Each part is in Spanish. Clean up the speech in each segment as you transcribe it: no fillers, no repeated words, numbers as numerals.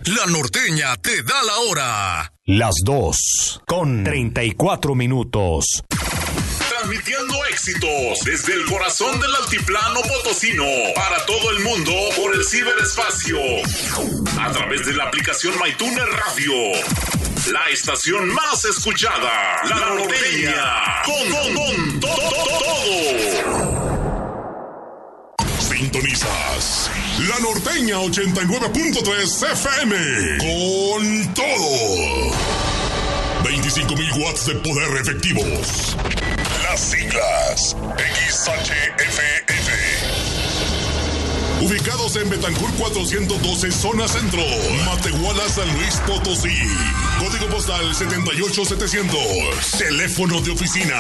La Norteña te da la hora. Las 2:34. Transmitiendo éxitos desde el corazón del altiplano potosino para todo el mundo por el ciberespacio. A través de la aplicación MyTuner Radio. La estación más escuchada. La Norteña. Con todo. Sintonizas La Norteña 89.3 FM. Con todo. 25,000 watts de poder efectivos. Las siglas XHFF. Ubicados en Betancur 412, zona centro. Matehuala, San Luis Potosí. Código postal 78700. Teléfono de oficina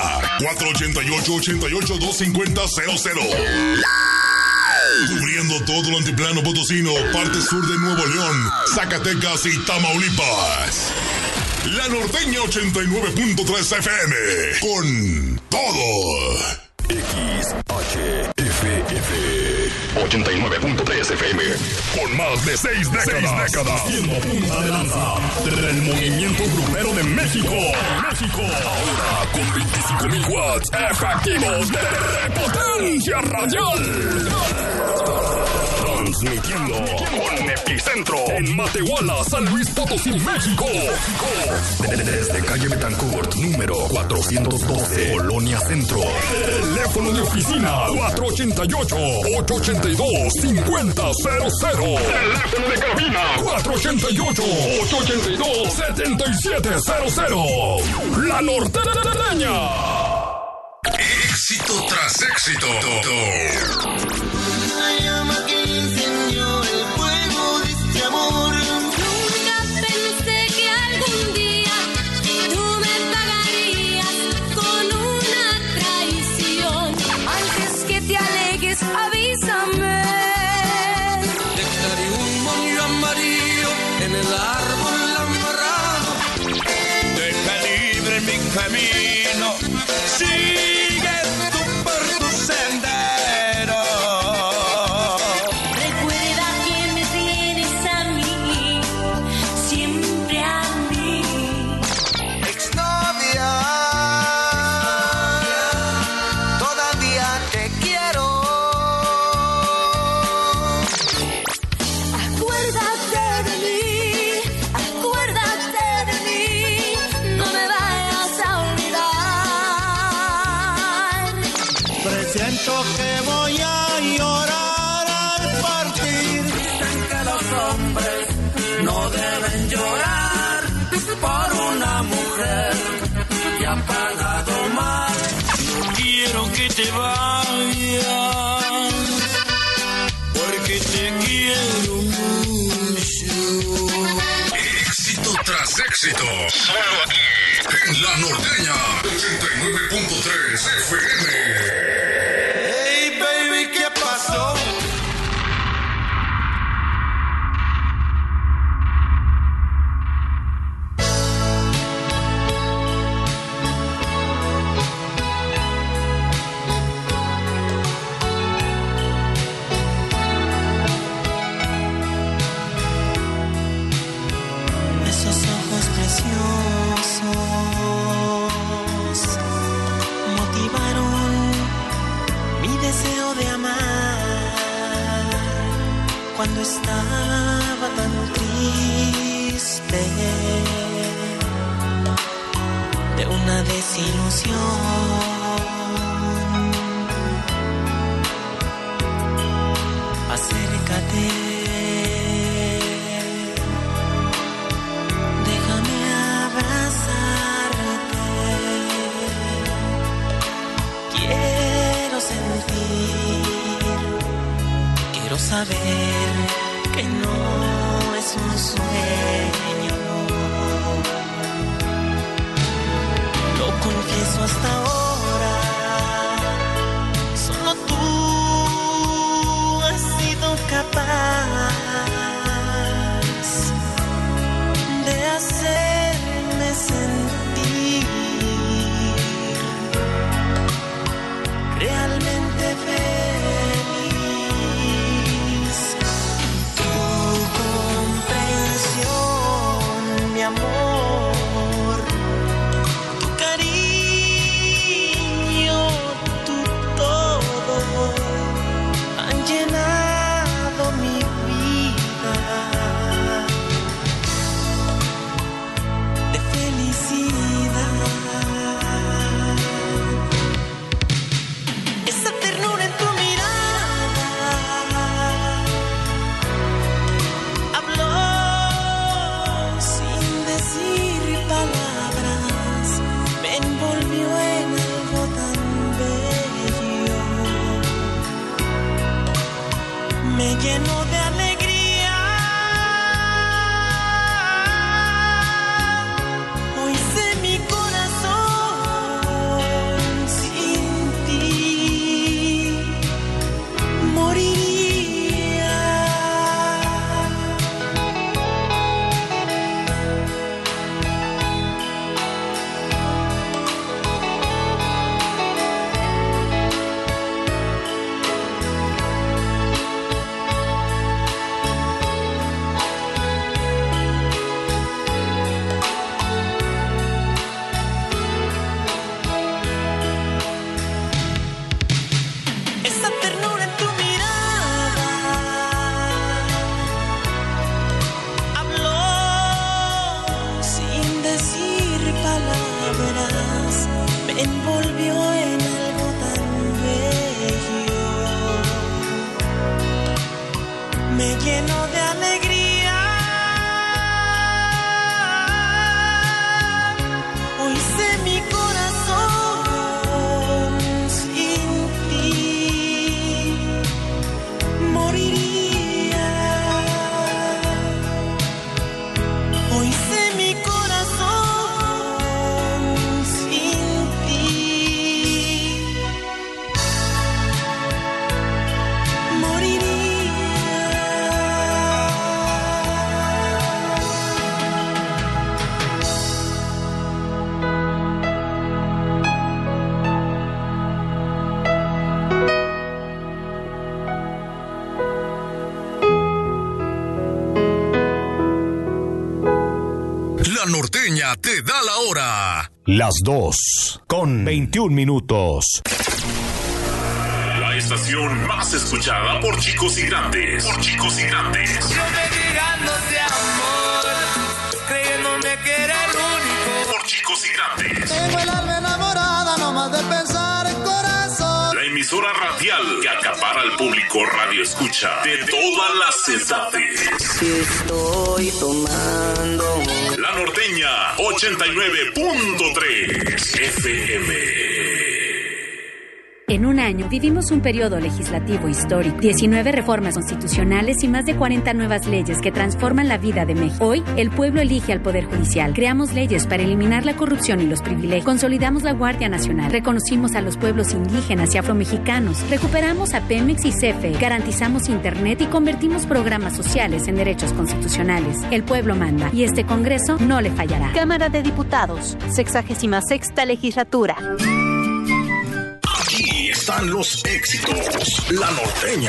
488-8825000. Cubriendo todo el altiplano potosino, parte sur de Nuevo León, Zacatecas y Tamaulipas. La Norteña 89.3 FM. Con todo. XHFF 89.3 FM. Con más de 6 décadas. Siendo punta de lanza del movimiento grupero de México. Ahora con 25,000 watts efectivos de potencia radial. Transmitiendo con epicentro en Matehuala, San Luis Potosí, México. Desde calle Betancourt, número 412, Colonia Centro. Teléfono de oficina 488-882-5000. Teléfono de cabina 488-882-7700. La Norteña. Éxito tras éxito. La llama que encendió el fuego de este amor. Nunca pensé que algún día tú me pagarías con una traición. Antes que te alejes, avísame. Dejaré un moño amarillo en el árbol amarrado. Deja libre mi camino. Sigue tú por tu sendero. Recuerda que me tienes a mí, siempre a mí. Exnovia, todavía te quiero. Acuérdate de mí, no me vayas a olvidar. Presiento que voy a llorar al partir. Dicen que los hombres no deben llorar por una mujer que ha pagado mal. No quiero que te vayas, porque te quiero mucho. Éxito tras éxito. Solo aquí en La Norteña 89.3 FM. Hey baby, ¿qué pasó? Esos ojos preciosos motivaron mi deseo de amar cuando estaba tan triste de una desilusión. Acércate, déjame abrazarte. Quiero sentir, quiero saber que no es un sueño. Lo confieso hasta ahora, solo tú has sido capaz de hacerme sentir realmente feliz. Tu comprensión me envolvió en algo tan bello, me llenó de alegría. Hoy sé mi corazón sin ti moriría. Hoy sé mi corazón sin ti moriría. La Norteña te da la hora. Las 2:21. La estación más escuchada por chicos y grandes. Por chicos y grandes. Yo mendigándote amor, creyéndome que era el único. Por chicos y grandes. Tengo el alma enamorada, no más de pensar en corazón. La emisora radial que acapara al público radio escucha de todas las edades. Si estoy tomando. La Norteña 89.3 FM. En un año vivimos un periodo legislativo histórico, 19 reformas constitucionales y más de 40 nuevas leyes que transforman la vida de México. Hoy, el pueblo elige al Poder Judicial. Creamos leyes para eliminar la corrupción y los privilegios. Consolidamos la Guardia Nacional. Reconocimos a los pueblos indígenas y afromexicanos. Recuperamos a Pemex y CFE. Garantizamos Internet y convertimos programas sociales en derechos constitucionales. El pueblo manda y este Congreso no le fallará. Cámara de Diputados, 66ª Legislatura. Aquí están los éxitos. La Norteña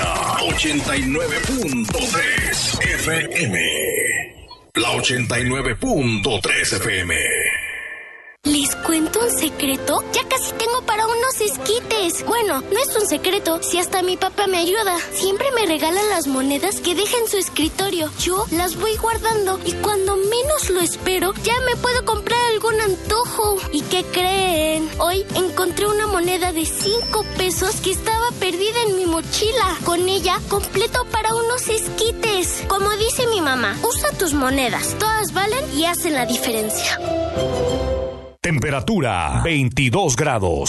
89.3 FM. La 89.3 FM. ¿Les cuento un secreto? Ya casi tengo para unos esquites. Bueno, no es un secreto, si hasta mi papá me ayuda. Siempre me regalan las monedas que deja en su escritorio. Yo las voy guardando y cuando menos lo espero, ya me puedo comprar algún antojo. ¿Y qué creen? Hoy encontré una moneda de 5 pesos que estaba perdida en mi mochila. Con ella completo para unos esquites. Como dice mi mamá, usa tus monedas. Todas valen y hacen la diferencia. Temperatura 22 grados.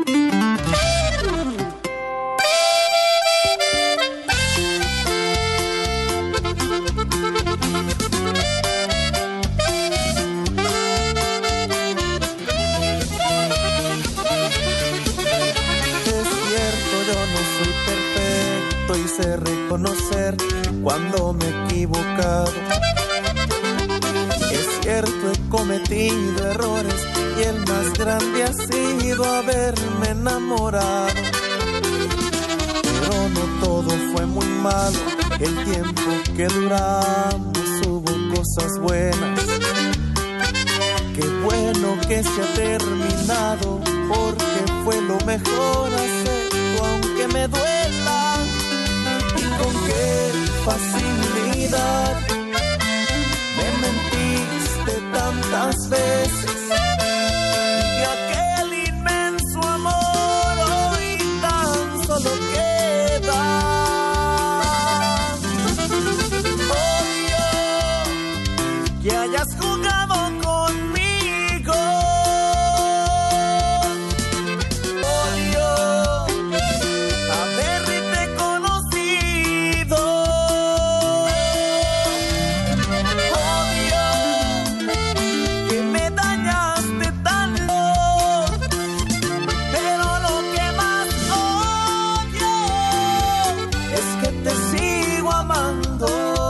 Y sé reconocer cuando me he equivocado. Es cierto, he cometido errores y el más grande ha sido haberme enamorado. Pero no todo fue muy malo, el tiempo que duramos hubo cosas buenas. Qué bueno que se ha terminado, porque fue lo mejor hacerlo aunque me duela. Con qué facilidad me mentiste tantas veces, y aquel inmenso amor hoy tan solo queda. Odio que hayas jugado conmigo. Odio haberte conocido. Odio que me dañaste tanto, pero lo que más odio es que te sigo amando.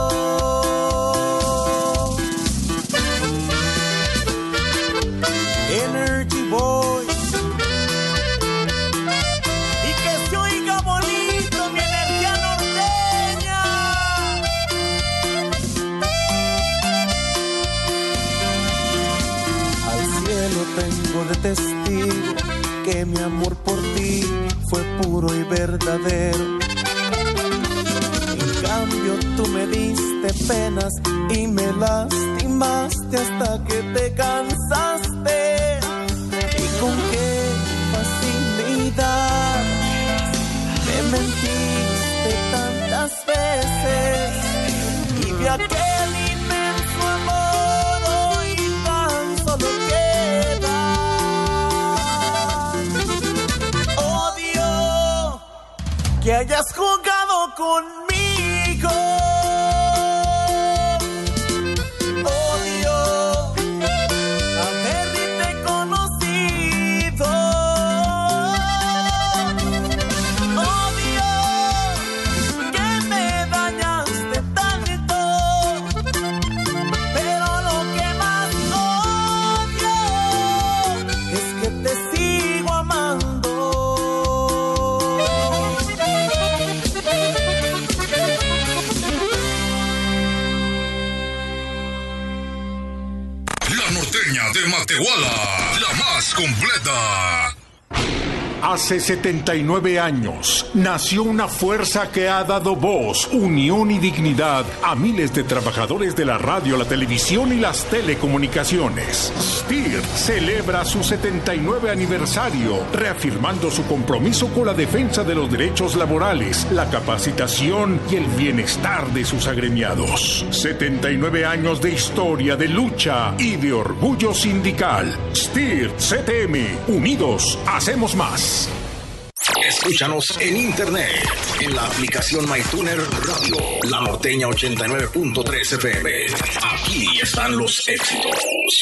Energy Boy, y que se oiga bonito mi energía norteña. Al cielo tengo de testigo que mi amor por ti fue puro y verdadero. En cambio tú me diste penas y me lastimaste hasta que te cansaste. Y con qué aquel inmenso amor hoy tan solo queda odio que hayas jugado conmigo. Odio haberte conocido. Odio que me dañaste tanto, pero lo que más odio es que te sigo amando. La norteña de Matehuala, la más completa. Hace 79 años nació una fuerza que ha dado voz, unión y dignidad a miles de trabajadores de la radio, la televisión y las telecomunicaciones. STIR celebra su 79 aniversario, reafirmando su compromiso con la defensa de los derechos laborales, la capacitación y el bienestar de sus agremiados. 79 años de historia, de lucha y de orgullo sindical. STIR CTM, unidos hacemos más. Escúchanos en internet, en la aplicación MyTuner Radio, La Norteña 89.3 FM. Aquí están los éxitos.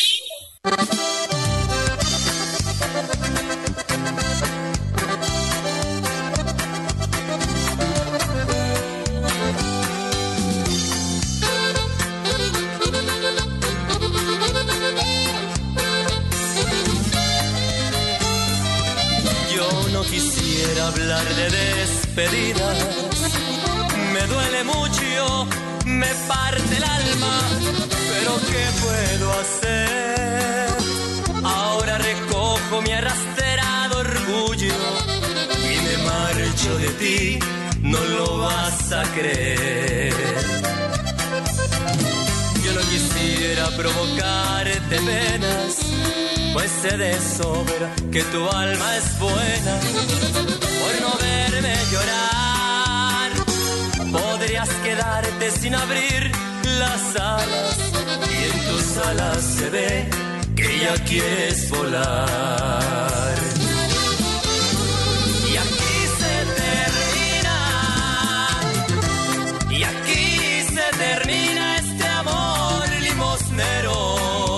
Quisiera hablar de despedidas, me duele mucho, me parte el alma, pero ¿qué puedo hacer? Ahora recojo mi arrastrado orgullo y me marcho de ti, no lo vas a creer. Yo no quisiera provocarte penas, pues sé de sobra que tu alma es buena. Por no verme llorar, podrías quedarte sin abrir las alas, y en tus alas se ve que ya quieres volar. Y aquí se termina, y aquí se termina este amor limosnero.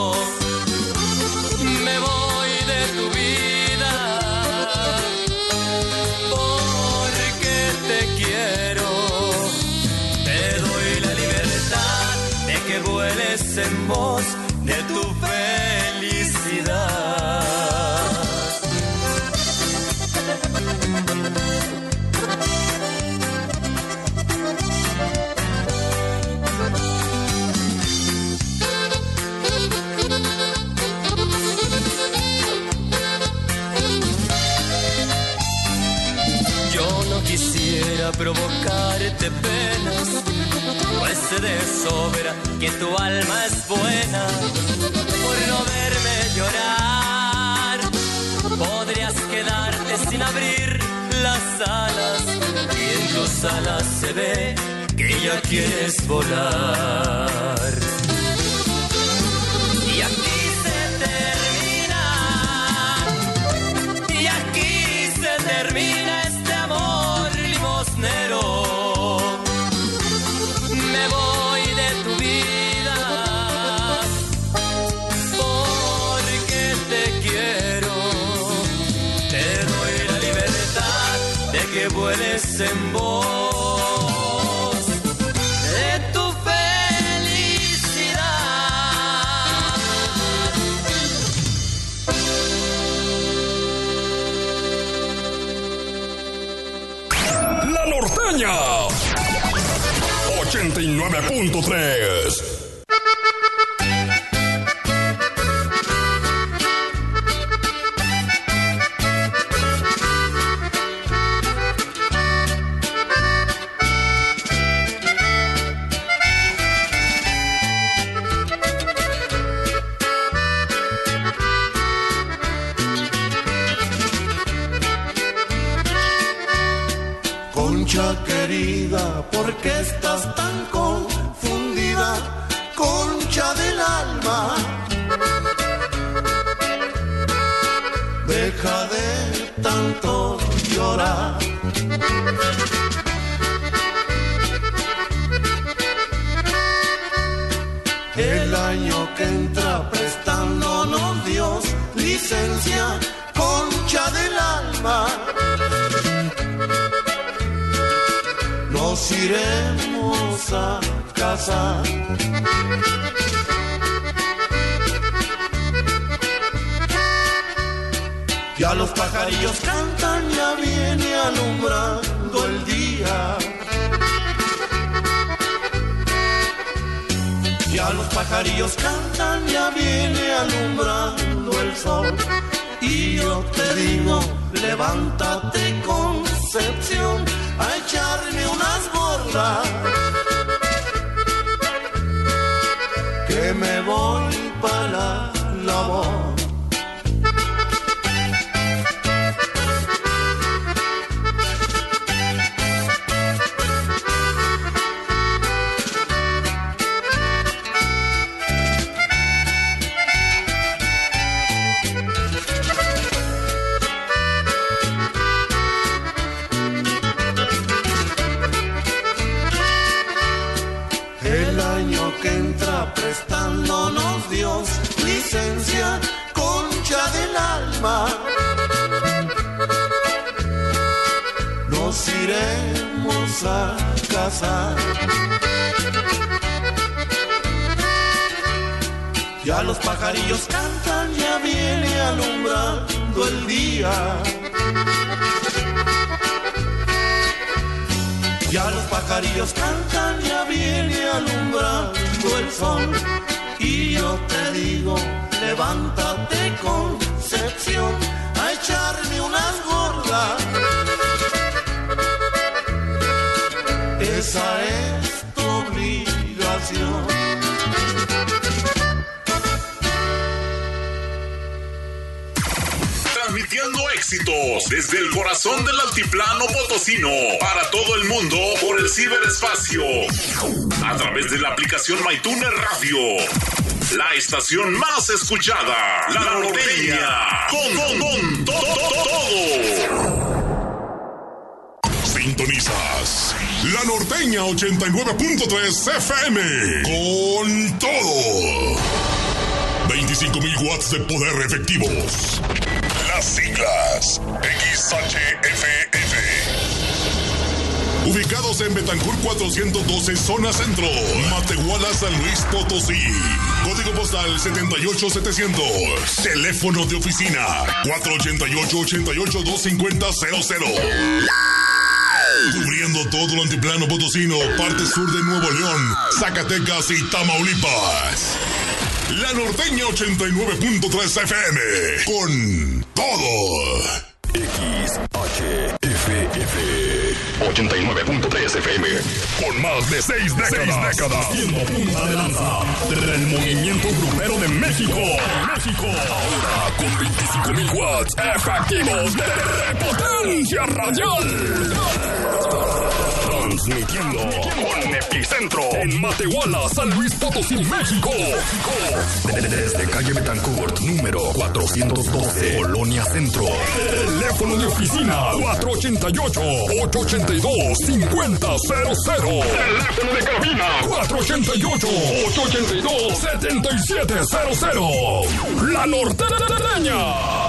En voz de tu felicidad. Yo no quisiera provocarte penas, pues sé de sobra que tu alma es buena. Por no verme llorar, podrías quedarte sin abrir las alas, y en tus alas se ve que ya quieres volar. Y aquí se termina, y aquí se termina este amor limosnero. Me voy de tu vida, porque te quiero. Te doy la libertad de que vueles en voz de tu felicidad. La Norteña 89.3. Concha querida, ¿por qué estás tan confundida? tanto llorar. El año que entra prestándonos Dios licencia, concha del alma. Nos iremos a casar. Ya los pajarillos cantan, ya viene alumbrando el día. Ya los pajarillos cantan, ya viene alumbrando el sol. Y yo te digo, levántate Concepción, a echarme unas gordas, que me voy para la labor. Prestándonos Dios licencia, concha del alma. Nos iremos a casar. Ya los pajarillos cantan, ya viene alumbrando el día. Ya los pajarillos cantan, ya viene alumbrando el sol. Y yo te digo, levántate Concepción, a echarme unas gordas. Esa es tu obligación. Transmitiendo éxitos desde el corazón del altiplano potosino para todo el mundo por el ciberespacio. A través de la aplicación MyTuner Radio. La estación más escuchada, La Norteña. Con todo. Sintonizas La Norteña 89.3 FM. Con todo. 25,000 watts de poder efectivos. Las siglas XHFF. Ubicados en Betancur 412, zona centro, Matehuala, San Luis Potosí. Código postal 78700. Teléfono de oficina 488-8825000. Cubriendo todo el altiplano potosino, parte sur de Nuevo León, Zacatecas y Tamaulipas. La Norteña 89.3 FM. Con todo. XHFF 89.3 FM. Con más de 6 décadas. Siendo punta de lanza del movimiento grupero de México. Ahora con 25,000 watts efectivos de potencia radial. Transmitiendo con epicentro en Matehuala, San Luis Potosí, México. Desde calle Betancourt, número 412, Colonia Centro. Teléfono de oficina 488-882-5000. Teléfono de cabina 488-882-7700. La Norteña.